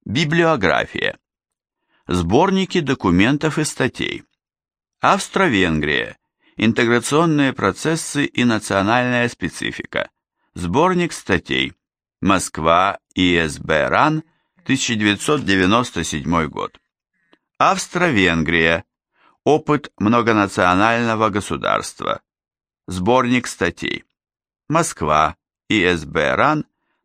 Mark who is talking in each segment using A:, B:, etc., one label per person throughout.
A: Библиография. Сборники документов и статей. Австро-Венгрия. Интеграционные процессы и национальная специфика. Сборник статей. Москва, ИСБ РАН, 1997 год. Австро-Венгрия. Опыт многонационального государства. Сборник статей. Москва, ИСБ РАН,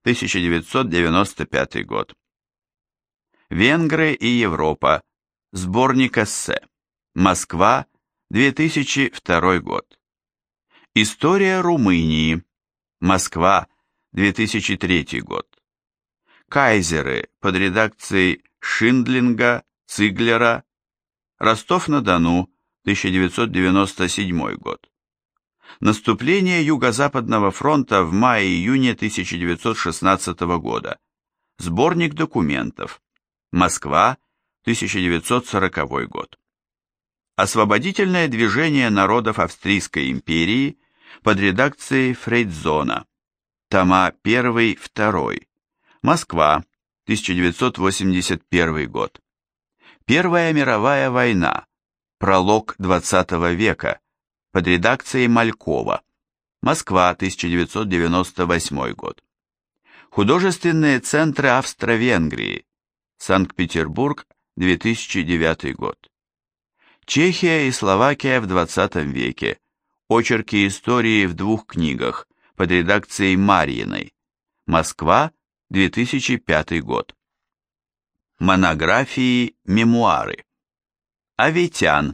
A: 1995 год. Венгры и Европа. Сборник эссе. Москва, 2002 год. История Румынии. Москва, 2003 год. Кайзеры под редакцией Шиндлинга, Циглера. Ростов-на-Дону, 1997 год. Наступление Юго-Западного фронта в мае-июне 1916 года. Сборник документов. Москва, 1940 год. Освободительное движение народов Австрийской империи под редакцией Фрейдзона. Тома 1-2. Москва, 1981 год. Первая мировая война. Пролог XX века. Под редакцией Малькова. Москва, 1998 год. Художественные центры Австро-Венгрии. Санкт-Петербург, 2009 год. Чехия и Словакия в 20 веке. Очерки истории в 2 книгах под редакцией Марьиной. Москва, 2005 год. Монографии, мемуары. Аветян.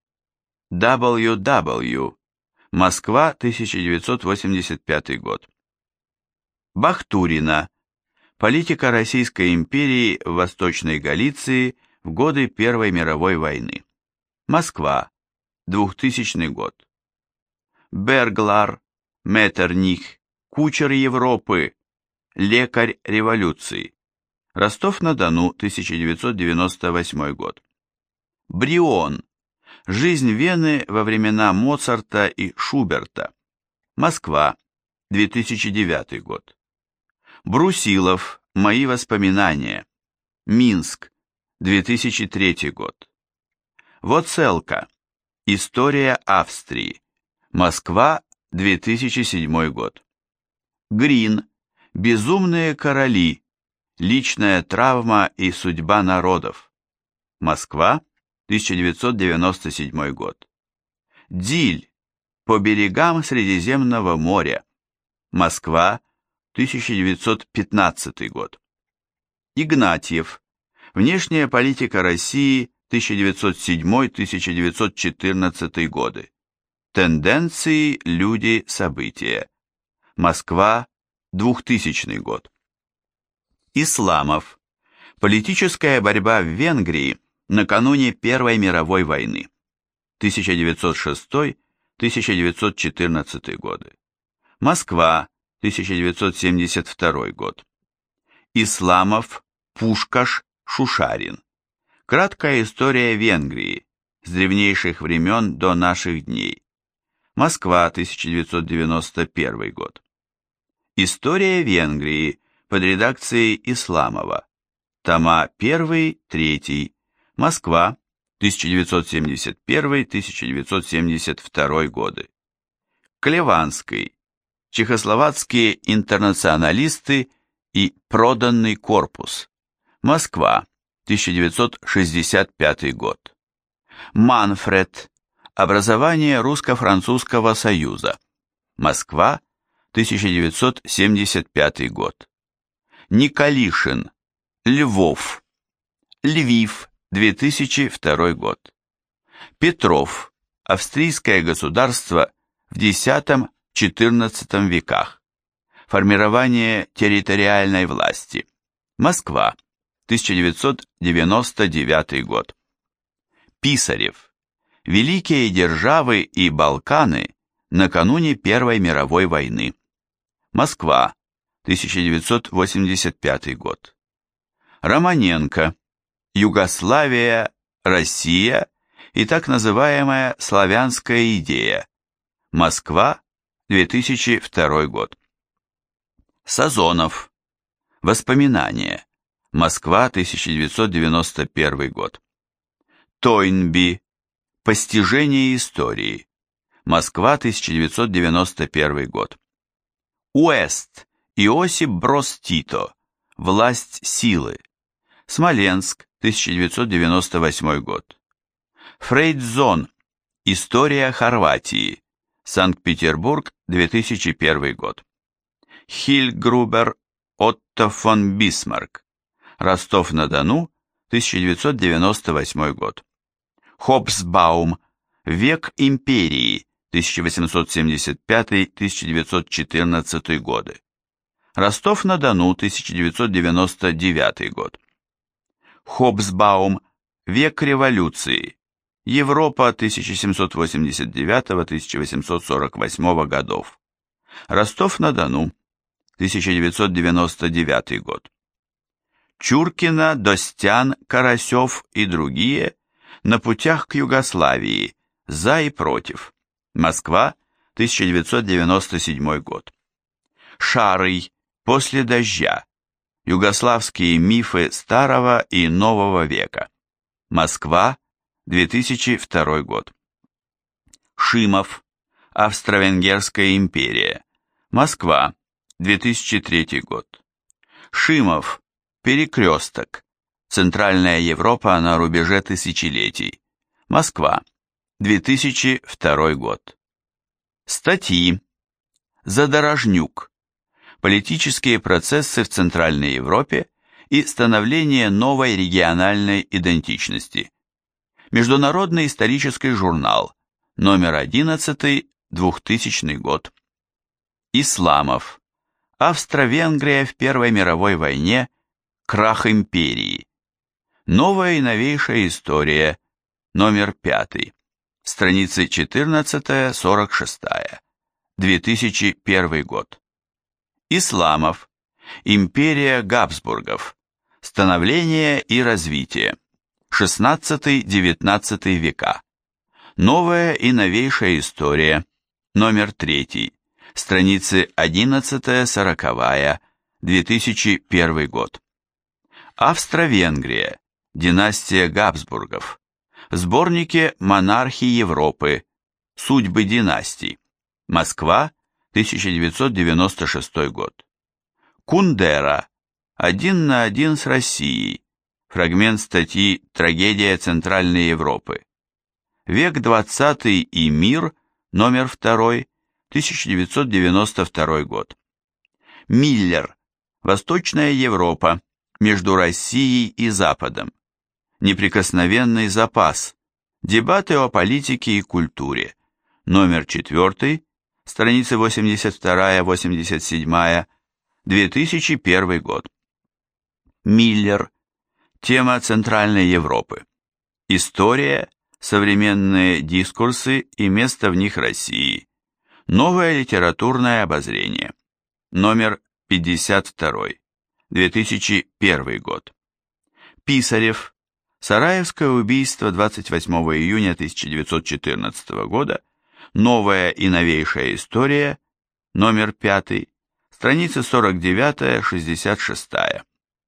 A: W.W. Москва, 1985 год. Бахтурина. Политика Российской империи в Восточной Галиции в годы Первой мировой войны. Москва, 2000 год. Берглар, Меттерних, Кучер Европы, Лекарь революции. Ростов-на-Дону, 1998 год. Брион. Жизнь Вены во времена Моцарта и Шуберта. Москва, 2009 год. Брусилов. Мои воспоминания. Минск, 2003 год. Воцелка. История Австрии. Москва, 2007 год. Грин. Безумные короли. Личная травма и судьба народов. Москва, 1997 год. Диль. По берегам Средиземного моря. Москва, 1915 год. Игнатьев. Внешняя политика России 1907-1914 годы. Тенденции, люди, события. Москва, 2000 год. Исламов. Политическая борьба в Венгрии накануне Первой мировой войны. 1906-1914 годы. Москва, 1972 год. Исламов, Пушкаш, Шушарин. Краткая история Венгрии с древнейших времен до наших дней. Москва, 1991 год. История Венгрии под редакцией Исламова. Тома 1-3. Москва, 1971-1972 годы. Клеванский. Чехословацкие интернационалисты и проданный корпус. Москва, 1965 год. Манфред. Образование Русско-французского союза. Москва, 1975 год. Николишин. Львов. Львив, 2002 год. Петров. Австрийское государство в X-XIV веках. Формирование территориальной власти. Москва, 1999 год. Писарев. Великие державы и Балканы накануне Первой мировой войны. Москва, 1985 год. Романенко. Югославия, Россия и так называемая славянская идея. Москва, 2002 год. Сазонов. Воспоминания. Москва, 1991 год. Тойнби. Постижение истории. Москва, 1991 год. Уэст. Иосип Брос Тито. Власть силы. Смоленск, 1998 год. Фрейдзон. История Хорватии. Санкт-Петербург, 2001 год. Хильгрубер Отто фон Бисмарк. Ростов-на-Дону, 1998 год. Хобсбаум. Век империи, 1875-1914 годы. Ростов-на-Дону, 1999 год. Хобсбаум. Век революции. Европа 1789-1848 годов. Ростов-на-Дону, 1999 год. Чуркина, Достян, Карасев и другие на путях к Югославии. За и против. Москва, 1997 год. Шарый. После дождя. Югославские мифы старого и нового века. Москва, 2002 год. Шимов. Австро-Венгерская империя. Москва, 2003 год. Шимов. Перекресток. Центральная Европа на рубеже тысячелетий. Москва, 2002 год. Статьи. Задорожнюк. Политические процессы в Центральной Европе и становление новой региональной идентичности. Международный исторический журнал, номер 11, 2000 год. Исламов. Австро-Венгрия в Первой мировой войне. Крах империи. Новая и новейшая история, номер 5, страницы 14-46, 2001 год. Исламов. Империя Габсбургов. Становление и развитие. 16-19 века. Новая и новейшая история, номер 3, страницы 11-40, 2001 год. Австро-Венгрия. Династия Габсбургов. В сборнике «Монархи Европы. Судьбы династий». Москва, 1996 год. Кундера. Один на один с Россией. Фрагмент статьи «Трагедия Центральной Европы». Век XX и мир, номер 2, 1992 год. Миллер. Восточная Европа. Между Россией и Западом. Неприкосновенный запас. Дебаты о политике и культуре. Номер 4, страницы 82-87, 2001 год. Миллер. Тема Центральной Европы. История, современные дискурсы и место в них России. Новое литературное обозрение. Номер 52, 2001 год. Писарев. Сараевское убийство 28 июня 1914 года. Новая и новейшая история. Номер 5. Страницы 49-66.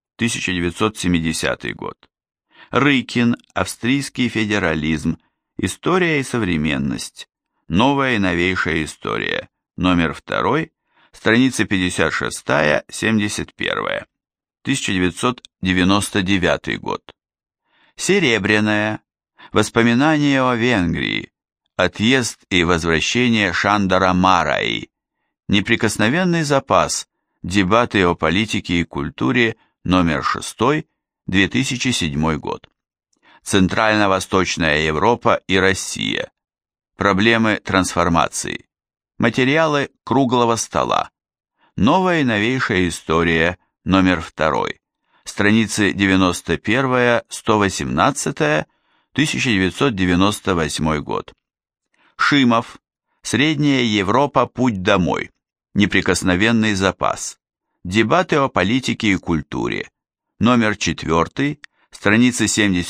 A: 1970 год. Рыкин. Австрийский федерализм. История и современность. Новая и новейшая история. Номер 2. Страницы 56-71. 1999 год. Серебряная. Воспоминания о Венгрии. Отъезд и возвращение Шандора Мараи. Неприкосновенный запас. Дебаты о политике и культуре. Номер 6. 2007 год. Центрально-Восточная Европа и Россия. Проблемы трансформации. Материалы круглого стола. Новая и новейшая история. Номер 2. Страницы 91-118, 1998 год. Шимов. Средняя Европа. Путь домой. Неприкосновенный запас. Дебаты о политике и культуре. Номер 4. Страницы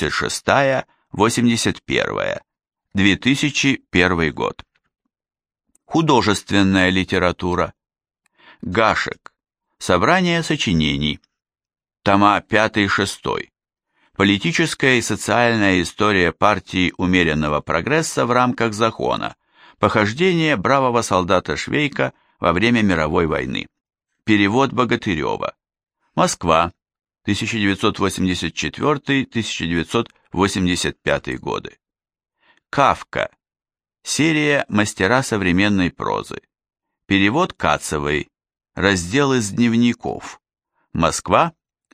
A: 76-81, 2001 год. Художественная литература. Гашек. Собрание сочинений. Тома 5-6. Политическая и социальная история партии умеренного прогресса в рамках закона. Похождения бравого солдата Швейка во время мировой войны. Перевод Богатырева. Москва, 1984-1985 годы. Кафка. Серия «Мастера современной прозы». Перевод Кацевой. Раздел из дневников. Москва,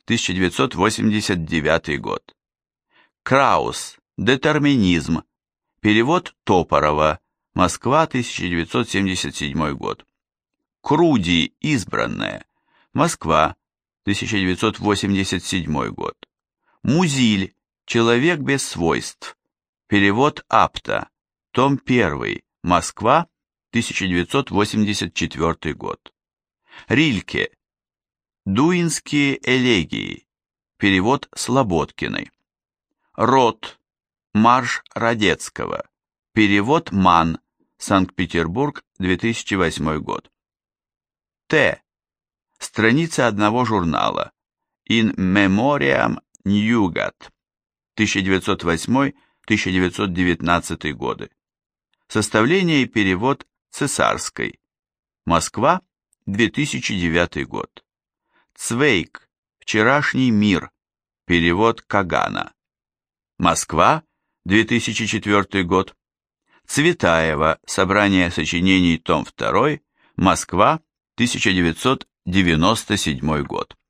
A: 1989 год. Краус. Детерминизм. Перевод Топорова. Москва, 1977 год. Круди. Избранная. Москва, 1987 год. Музиль. Человек без свойств. Перевод Апта. Том 1. Москва, 1984 год. Рильке. Дуинские элегии. Перевод Слободкиной. Рот. Марш Радецкого. Перевод Ман. Санкт-Петербург, 2008 год. Т. Страница одного журнала. In Memoriam Newgate. 1908-1919 годы. Составление и перевод Цесарской. Москва, 2009 год. Цвейк. Вчерашний мир. Перевод Кагана. Москва, 2004 год. Цветаева. Собрание сочинений, том 2. Москва, 1997 год.